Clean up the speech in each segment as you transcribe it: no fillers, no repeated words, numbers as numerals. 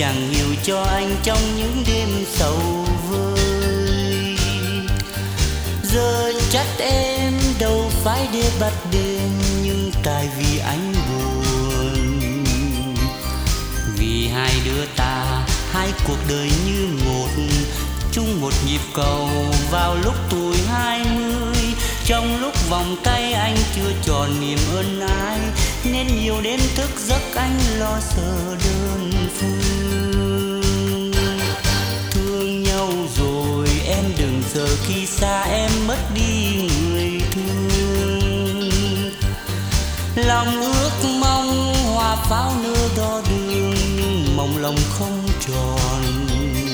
chẳng hiểu cho anh trong những đêm sầu vơi. Giờ chắc em đâu phải để bắt đêm, nhưng tại vì anh buồn. Vì hai đứa ta, hai cuộc đời như một, chung một nhịp cầu vào lúc tuổi 20. Trong lúc vòng tay anh chưa tròn niềm ân ái, nên nhiều đêm thức giấc anh lo sợ đơn phương. Thương nhau rồi em đừng giờ khi xa em mất đi người thương. Lòng ước mong hoa pháo nở đo đường, nhưng mộng lòng không tròn.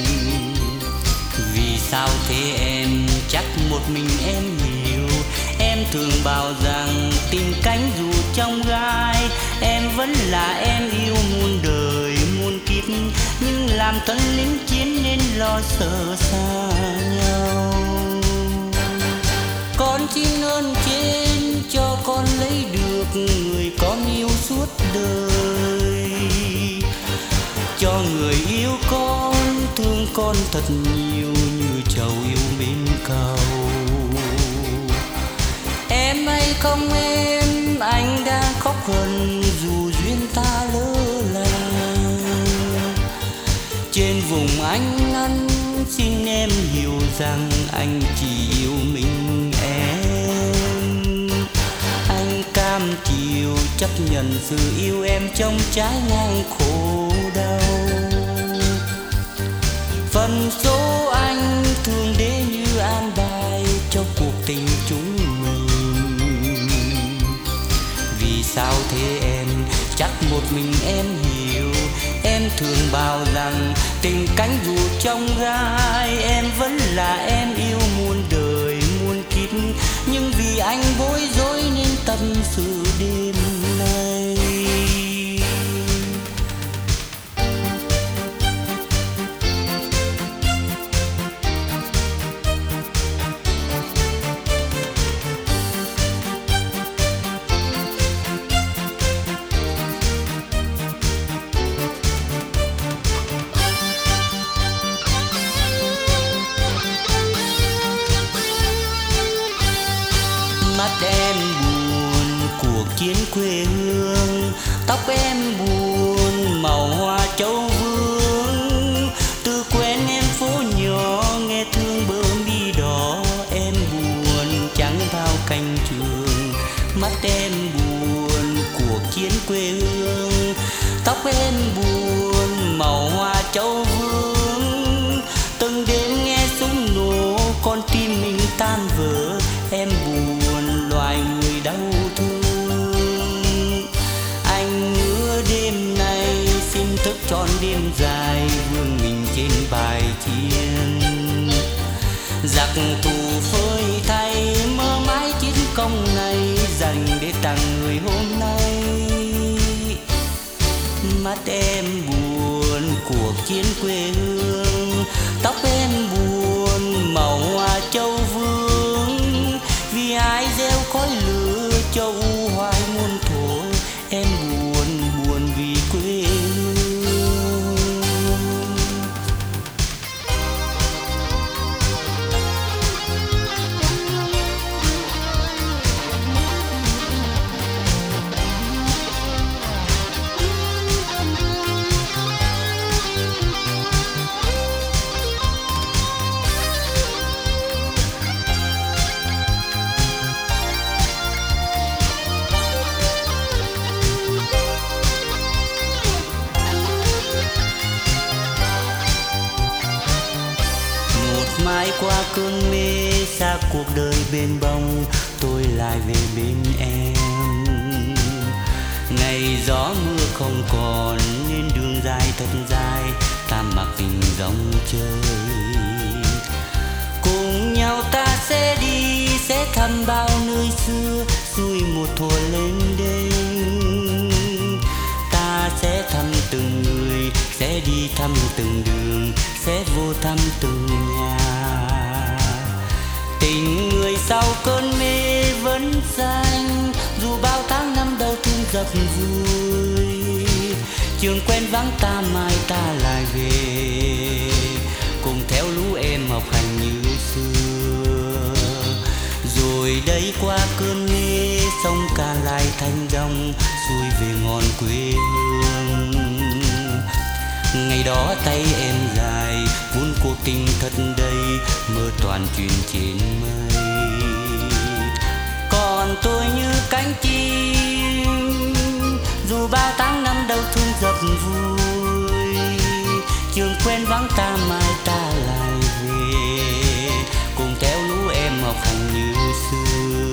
Vì sao thế em, chắc một mình em hiểu. Em thường bảo rằng tìm cánh dù trong gai, em vẫn là em yêu muôn đời muôn kiếp. Nhưng làm thân lính chiến nên lo sợ xa nhau. Con xin ơn trên cho con lấy được người con yêu suốt đời. Cho người yêu con thương con thật nhiều như trầu yêu bên cầu. Em hay không em, anh đang khóc hờn dù duyên ta lỡ làng. Trên vùng anh ăn xin em hiểu rằng anh chỉ yêu mình em. Anh cam chịu chấp nhận sự yêu em trong trái ngang khổ đau. Phần số anh thường để như an bài cho cuộc tình chúng mình. Vì sao thế em, chắc một mình em hiểu. Em thường bảo rằng tình cánh dù trong gai, em vẫn là em yêu muôn đời muôn kiếp. Nhưng vì anh bối rối nên tâm sự đêm nay. Mắt em buồn cuộc chiến quê hương, tóc em buồn màu hoa châu vương. Từ quen em phố nhỏ nghe thương bờ mi đỏ, em buồn trắng vào cánh trường. Mắt em buồn cuộc chiến quê hương, tóc em buồn màu hoa châu vương. Từng đêm nghe súng nổ con tim mình tan vỡ, em buồn loài người đau thương. Anh hứa đêm nay xin thức trọn đêm dài, vương mình trên bài chiến. Giặc thù phơi thay mơ mãi chiến công này, dành để tặng người hôm nay. Mắt em buồn cuộc chiến quê hương, tóc em buồn màu hoa châu vương. Vì ai gieo khói lửa cho u hoài muôn thuở, em buồn buồn vì quê hương. Mãi qua cơn mê xa cuộc đời bên bóng, tôi lại về bên em. Ngày gió mưa không còn nên đường dài thật dài, ta mặc tình dòng chơi. Cùng nhau ta sẽ đi, sẽ thăm bao nơi xưa, xuôi một thuở lên đêm. Ta sẽ thăm từng người, sẽ đi thăm từng đường, sẽ vô thăm từng nhà. Tình người sau cơn mê vẫn xanh, dù bao tháng năm đau thương dập vùi. Trường quen vắng ta mai ta lại về, cùng theo lũ em học hành như xưa. Rồi đây qua cơn mê sông ca lại thành dòng, xuôi về ngọn quê hương. Ngày đó tay em dài vun cuộc tình thật đầy, mơ toàn chuyện trên mây. Còn tôi như cánh chim, dù bao tháng năm đau thương dập vui. Trường quen vắng ta mai ta lại về, cùng theo lũ em học hành như xưa.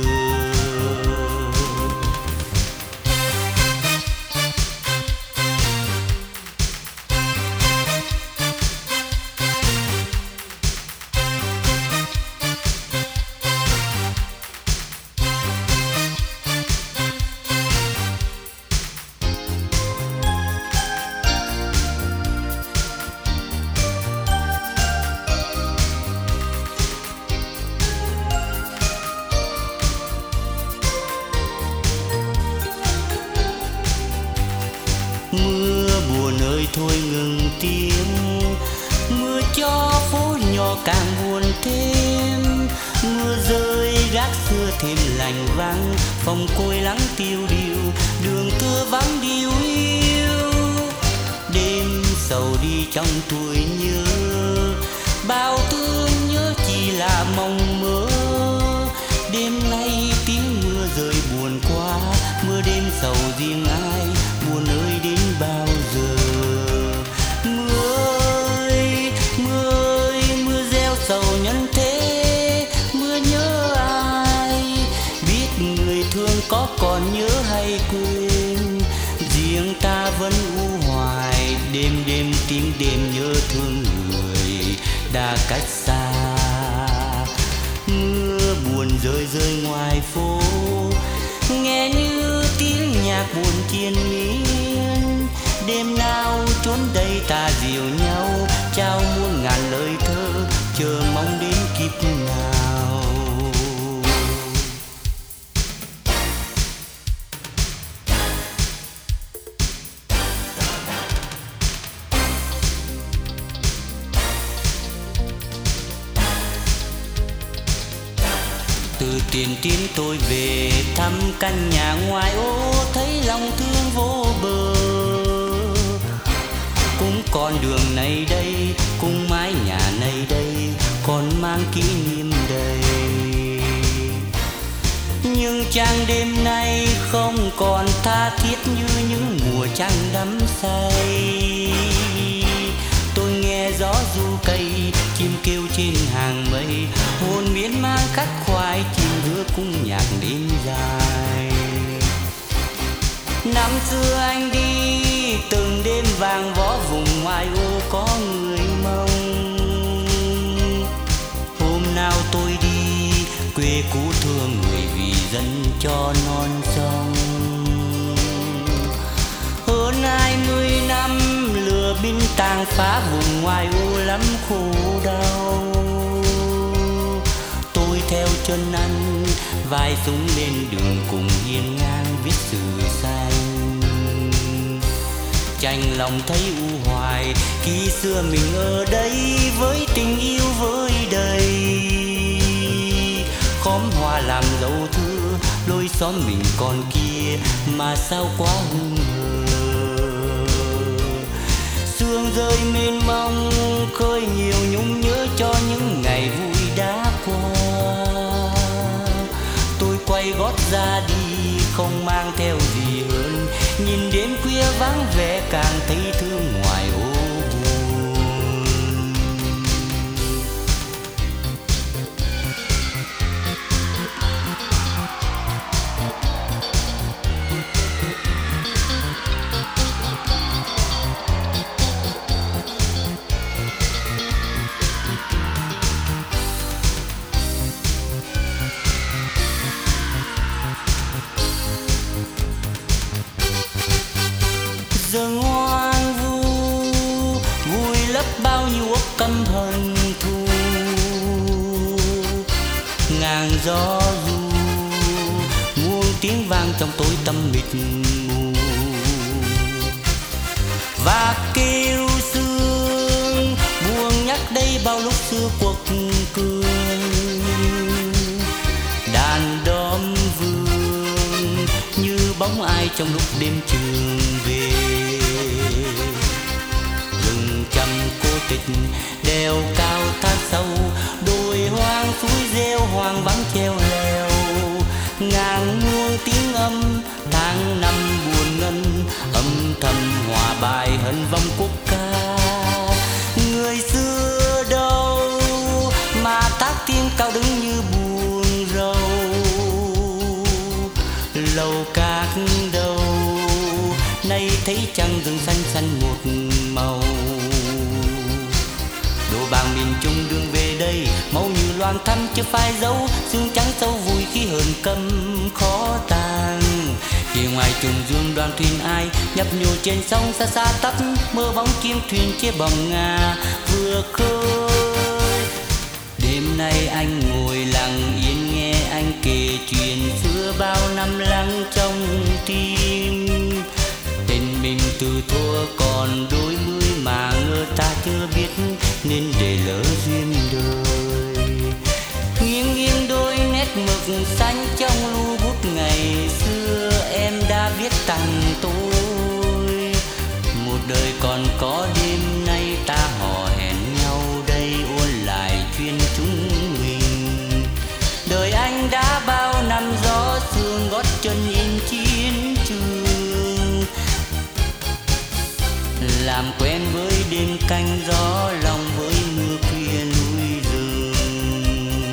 Mưa buồn ơi thôi ngừng tiếng, mưa cho phố nhỏ càng buồn thêm. Mưa rơi gác xưa thêm lạnh vắng, phòng côi lắng tiêu điều, đường thưa vắng điều hiu. Đêm sầu đi trong tuổi nhớ, bao thương nhớ chỉ là mong mơ. Đêm nay tiếng mưa rơi buồn quá, mưa đêm sầu riêng ai, buồn ơi đến bao giờ. Mưa ơi, mưa ơi, mưa gieo sầu nhân thế, mưa nhớ ai, biết người thương có còn nhớ hay quên. Riêng ta vẫn u hoài, đêm đêm tiếng đêm nhớ thương người đã cách xa. Mưa buồn rơi rơi ngoài phố, nghe như tiếng nhạc buồn triền miên. Đêm nào trốn đây ta dìu nhau, trao muôn ngàn lời thơ, chờ mong đến kiếp nào. Từ tiền tiến tôi về thăm căn nhà ngoài ô, thấy lòng thương vô bờ. Cũng con đường này đây, cũng mái nhà này đây, còn mang kỷ niệm đầy. Nhưng chàng đêm nay không còn tha thiết như những mùa trăng đắm say. Tôi nghe gió ru cây, chim kêu trên hàng mây, hồn miên man khắc khoải, chim hứa cung nhạc đêm dài. Năm xưa anh đi từng đêm vàng võ, vùng ngoài ô có người mong. Hôm nào tôi đi quê cũ thương người, vì dân cho non sông. Hơn 20 năm lửa binh tàn phá, vùng ngoài ô lắm khổ đau. Tôi theo chân anh vai súng lên đường, cùng hiên ngang viết sử xanh. Chạnh lòng thấy u hoài, khi xưa mình ở đây với tình yêu với đầy. Khóm hoa làm dấu thưa, lối xóm mình còn kia mà sao quá hương hờ. Sương rơi mênh mông khơi nhiều nhung nhớ cho những ngày vui đã qua. Tôi quay gót ra đi không mang theo gì hơn, nhìn đêm khuya vắng vẻ càng thấy thương ngoài ô buồn. Giờ ngoan vu vui lấp bao nhiêu ốc căm hận thù. Ngàn gió du muôn tiếng vang trong tối tăm mịt mù. và kêu sương buông nhắc đây bao lúc xưa cuộc cường. Đàn đóm vương như bóng ai trong lúc đêm trường về, rừng trầm cô tịch đèo cao thác sâu, đồi hoang suối reo hoang vắng treo leo, ngàn muôn tiếng âm tháng năm buồn ngân, âm thầm hòa bài hân vong quốc ca. Người xưa đâu mà thác tiếng cao đứng như buồn rầu, lầu các đâu nay thấy trăng rừng xanh xanh một màu. Đồ bàng miền Trung đường về đây màu như loang thăm chưa phai dấu, xương trắng sâu vùi khi hờn căm khó tàn. Phía ngoài trùng dương đoàn thuyền ai nhấp nhô trên sông xa xa tấp, mơ bóng chim thuyền chia bồng ngà vừa khơi. Đêm nay anh ngồi lặng yên nghe anh kể chuyện xưa bao năm lắng trong tim. Tên mình từ thua còn đôi mươi mà ngờ ta chưa biết nên để lỡ duyên đời. Nghiêng nghiêng đôi nét mực xanh trong lu bút ngày xưa em đã viết tặng tôi. Một đời còn có đêm nay ta hò hẹn nhau đây ôn lại chuyện chúng mình. Đời anh đã bao năm gió sương gót chân in chiến trường, làm quen với đêm canh gió lòng với mưa khuya núi rừng.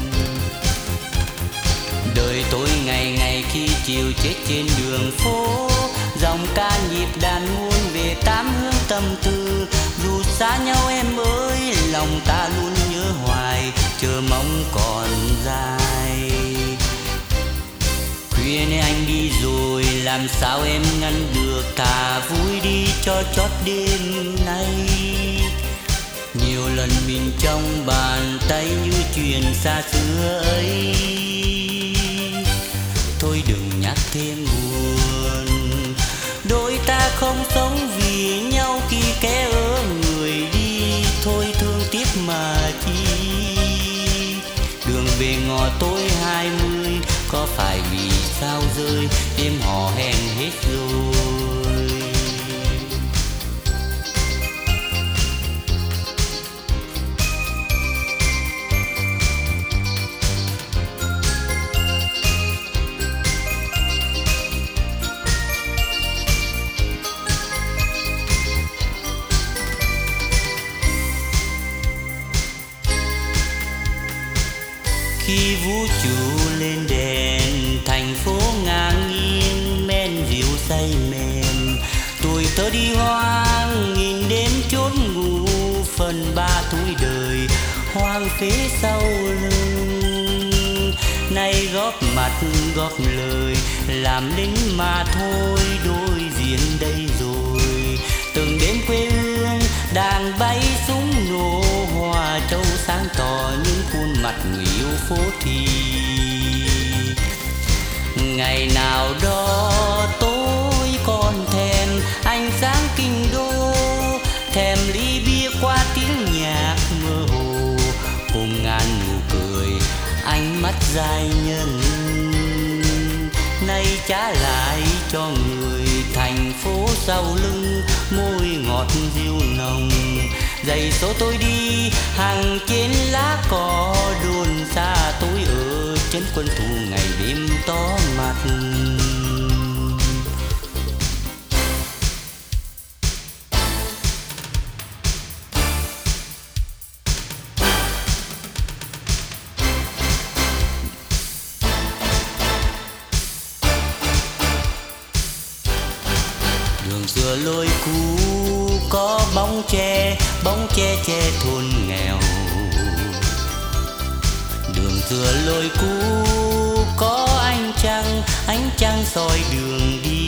Đời tôi ngày ngày khi chiều chết trên đường phố, dòng ca nhịp đàn muôn về tám hướng tâm tư. Dù xa nhau em ơi lòng ta luôn nhớ hoài, chờ mong còn dài. Khuya nay anh đi rồi làm sao em ngăn được, thà vui đi cho chót đêm nay. Nhiều lần mình trong bàn tay như chuyện xa xưa ấy, thôi đừng nhắc thêm buồn. Đôi ta không sống vì nhau khi kẻ ở người đi, thôi thương tiếc mà chi. Đường về ngõ tối 20 có phải vì sao rơi, đêm hò hẹn hết rồi. Khi vũ trụ lên đèn thành phố ngang nghiêng men rượu say mềm, tuổi thơ đi hoang nhìn đêm chốn ngủ, phần ba tuổi đời hoang phế sau lưng. Nay góp mặt góp lời làm lính mà thôi, đối diện đây rồi. Từng đêm quê hương đàn bay súng nổ, hoa châu sáng tỏ những khuôn mặt người yêu phố thì. Ngày nào đó tôi còn thèm ánh sáng kinh đô, thèm ly bia qua tiếng nhạc mơ hồ, cùng ngàn nụ cười ánh mắt giai nhân. Nay trả lại cho người thành phố sau lưng môi ngọt diêu nồng. Giày số tôi đi hàng trên lá cỏ, đồn xa tôi ở chân quân thù ngày đêm tó mặt. Đường xưa lối cũ có bóng tre che thôn nghèo. Đường xưa lối cũ có ánh trăng soi đường đi.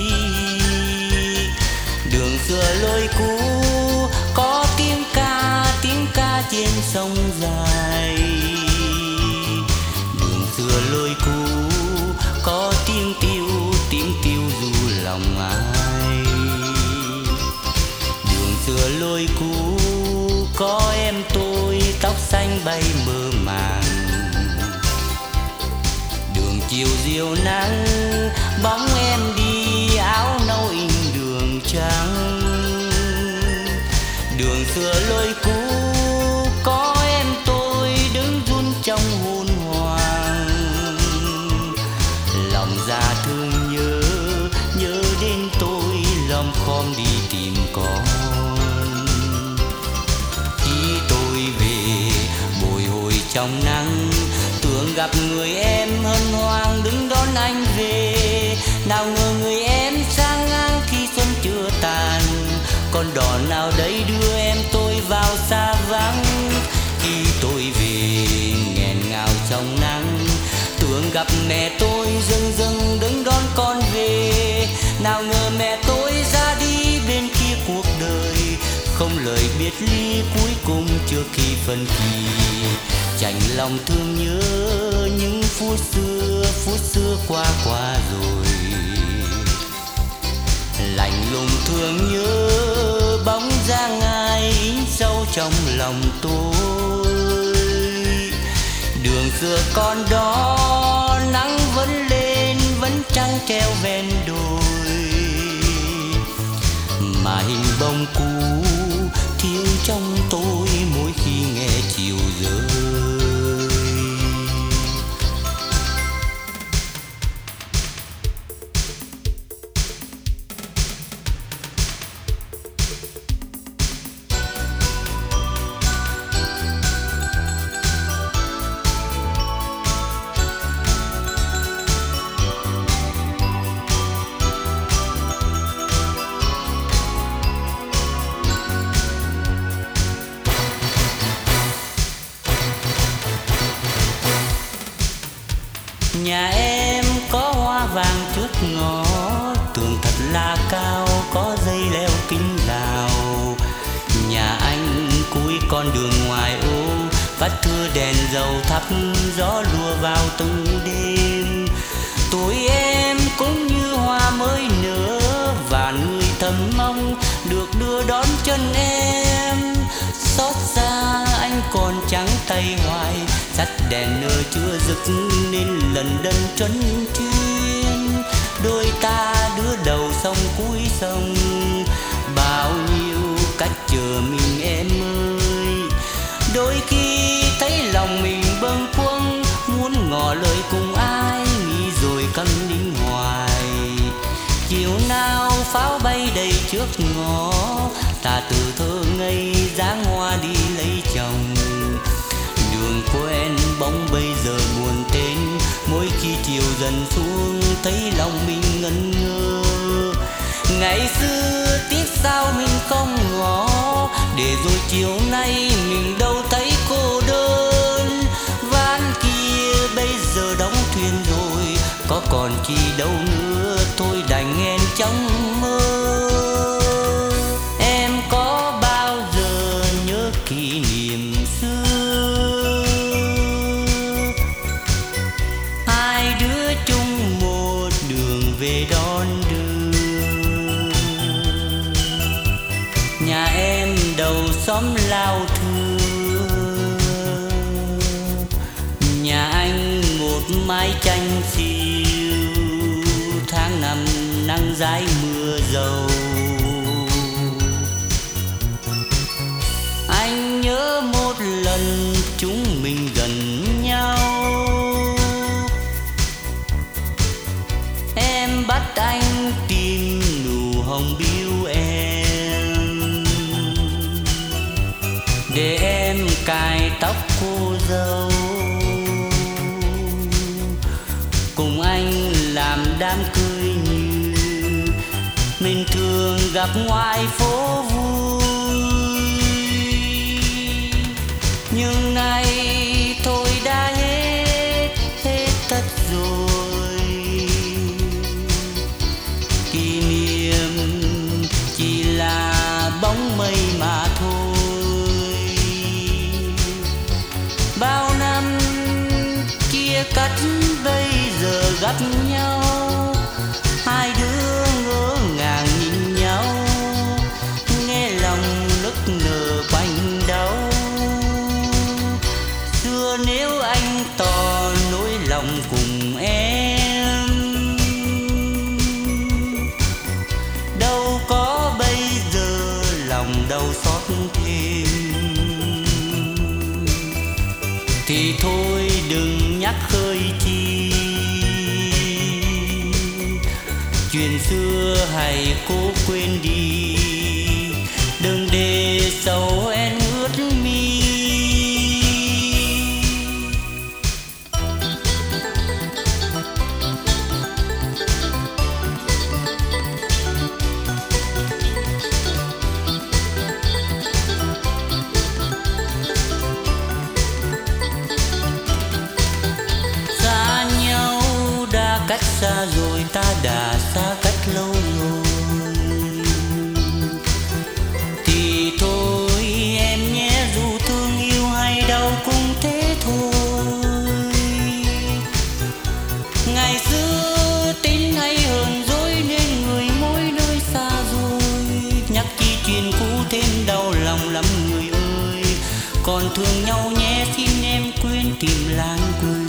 Đường xưa lối cũ có tiếng ca trên sông dài. Đường xưa lối cũ có tiếng tiêu du lòng ai. xưa lối cũ có em tôi tóc xanh bay mơ màng. Đường chiều diều nắng bóng em đi áo nâu in đường trắng. Đường xưa lối cũ có em tôi đứng run trong hôn hoàng. Lòng già thương nhớ, nhớ đến tôi lom khom đi tìm con. Khi tôi về bồi hồi trong nắng, tưởng gặp người em hân hoan đứng đón anh về. Nào ngờ người em sang ngang khi xuân chưa tàn, con đò nào đấy đưa em tôi vào xa vắng. Khi tôi về nghẹn ngào trong nắng, tưởng gặp mẹ tôi dưng dưng đứng đón con về. Nào ngờ mẹ tôi ra đi bên kia cuộc đời, không lời biệt ly cuối cùng trước khi phân kỳ. Chạnh lòng thương nhớ những phút xưa qua rồi. Lạnh lùng thương nhớ bóng dáng ai in sâu trong lòng tôi. Đường xưa con đó nắng vẫn lên vẫn trăng treo ven đồi, mà hình bông cũ thiếu trong tôi mỗi khi nghe chiều rơi. Nhà em có hoa vàng trước ngõ, tường thật là cao có dây leo kính đào. Nhà anh cuối con đường ngoài ô, vắt thưa đèn dầu thắp gió lùa vào từng đêm. Tuổi em cũng như hoa mới nở, và người thầm mong được đưa đón chân em. Xót xa anh còn trắng tay hoài, dắt đèn nơ chưa rực nên lần đân trấn chuyên. Đôi ta đứa đầu sông cuối sông, bao nhiêu cách chờ mình em ơi. Đôi khi thấy lòng mình bâng khuâng, muốn ngỏ lời cùng ai, nghĩ rồi câm nín hoài. Chiều nào pháo bay đầy trước ngõ, ta từ thơ ngây dáng hoa đi lấy chồng. Đường quen bóng bây giờ buồn tên, mỗi khi chiều dần xuống thấy lòng mình ngẩn ngơ. Ngày xưa tiếc sao mình không ngỏ, để rồi chiều nay mình đâu thấy cô đơn. Ván kia bây giờ đóng thuyền rồi, có còn chi đâu nữa, thôi đành nghe trong mơ. Em có bao giờ nhớ kỷ niệm xưa, hai đứa chung một đường về đón đưa. Nhà em đầu xóm lao thưa, nhà anh một mái tranh xiêu. Tháng năm nắng rái mưa dầu, anh nhớ một lần chúng mình gần nhau. Em bắt anh tìm nụ hồng biếu em, để em cài tóc cô dâu. Cùng anh làm đám cưới như mình thường gặp ngoài phố vui. Nhưng nay thôi đã hết tất rồi. Kỷ niệm chỉ là bóng mây mà thôi. Bao năm chia cắt bây giờ gặp nhau, hai đứa ngỡ ngàng nhìn nhau, nghe lòng thì thôi đừng nhắc khơi chi. Chuyện xưa hãy cố quên đi, đừng để sầu en ướt mi. Xa nhau đã cách xa rồi, ta đã xa cách lâu rồi. Thì thôi em nhé, dù thương yêu hay đau cũng thế thôi. Ngày xưa tin hay hờn dỗi nên người mỗi nơi xa rồi. Nhắc chi chuyện cũ thêm đau lòng lắm người ơi. Còn thương nhau nhé, xin em quên tìm lãng quên.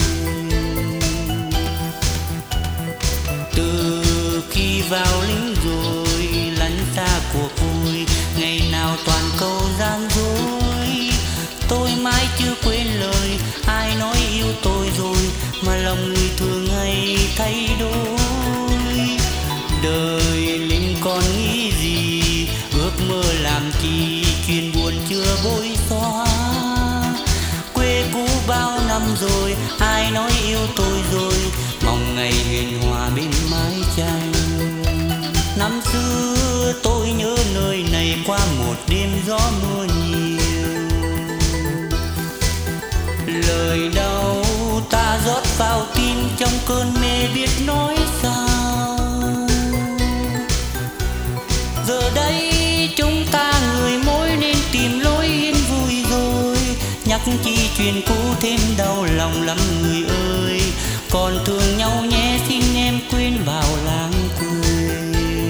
Từ khi vào lính rồi lăn xa cuộc vui, ngày nào toàn câu gian dối. Tôi mãi chưa quên lời ai nói yêu tôi rồi, mà lòng người thường hay thay đổi. Đời lính còn nghĩ gì, ước mơ làm chi, chuyện buồn chưa bối xóa. Quê cũ bao năm rồi, ai nói yêu tôi rồi, mong ngày hiền hòa bên mái tranh. Năm xưa tôi nhớ nơi này qua một đêm gió mưa nhiều. Lời đau ta rót vào tim trong cơn mê biết nói sao. Giờ đây chúng ta người mỗi nên tìm lối yên vui rồi. Nhắc chi chuyện cũ thêm đau lòng lắm người ơi. Còn thương nhau nhé, xin em quên vào lãng quên.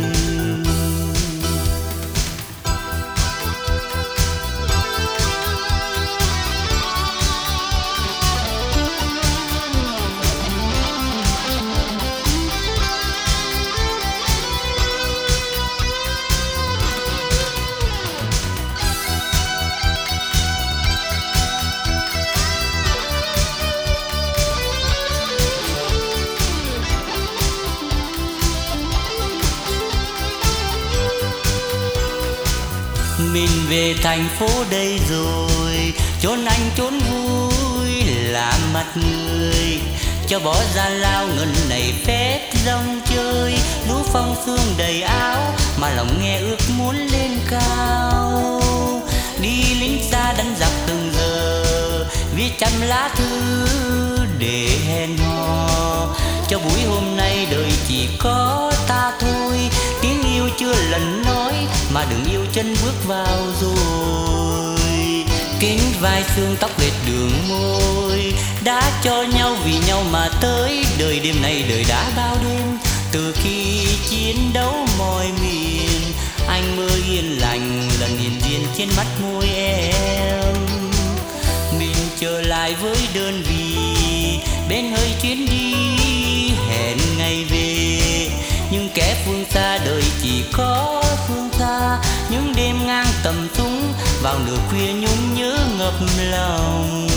Mình về thành phố đây rồi, chốn anh chốn vui là mặt người. Cho bỏ gian lao ngân này phép rong chơi, lũ phong sương đầy áo mà lòng nghe ước muốn lên cao. Đi lính xa đánh giặc từng giờ, viết trăm lá thư để hẹn hò. Cho buổi hôm nay đời chỉ có ta thôi, tiếng yêu chưa lần nói mà đừng yêu chân bước vào rồi. Kính vai xương tóc lệch đường môi, đã cho nhau vì nhau mà tới. Đời đêm nay đời đã bao đêm, từ khi chiến đấu mọi miền. Anh mơ yên lành lần hiền diện trên mắt môi em. Mình trở lại với đơn vị bên hơi chuyến đi, hẹn ngày về. Nhưng kẻ phương xa đời chỉ có phương xa, những đêm ngang tầm súng vào nửa khuya nhung nhớ ngập lòng.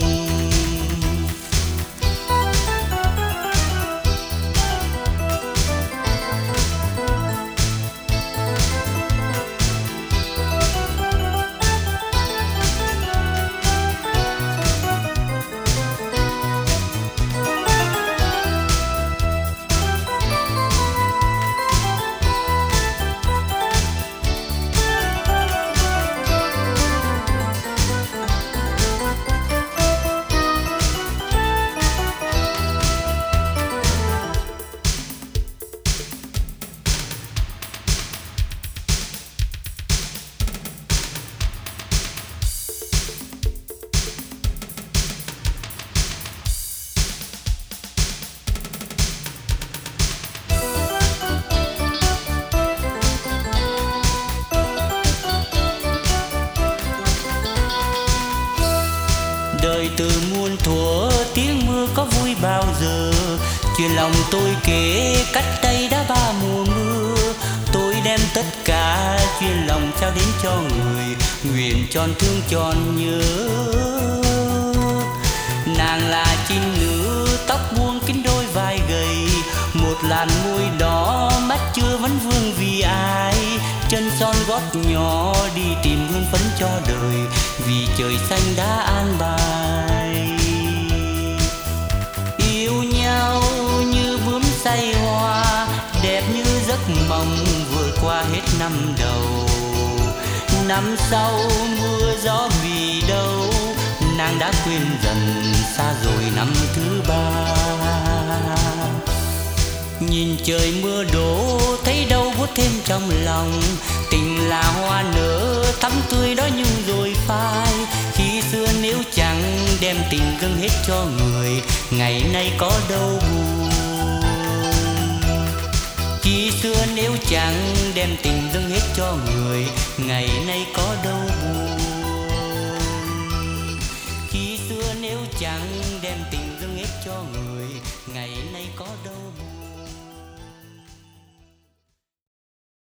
Đời từ muôn thuở tiếng mưa có vui bao giờ. Chuyện lòng tôi kể cách đây đã ba mùa mưa. Tôi đem tất cả chuyện lòng trao đến cho người, nguyện tròn thương tròn nhớ. xót nhỏ đi tìm hương phấn cho đời, vì trời xanh đã an bài. Yêu nhau như bướm say hoa, đẹp như giấc mộng vượt qua hết năm đầu. Năm sau mưa gió vì đâu, nàng đã quên dần xa rồi năm thứ ba. Nhìn trời mưa đổ thấy đâu buốt thêm trong lòng, tình là hoa nở thắm tươi đó nhưng rồi phai. Khi xưa nếu chẳng đem tình dâng hết cho người, ngày nay có đâu buồn. Khi xưa nếu chẳng đem tình dâng hết cho người, ngày nay có đâu buồn. Khi xưa nếu chẳng đem tình dâng hết cho người, ngày nay có đâu buồn.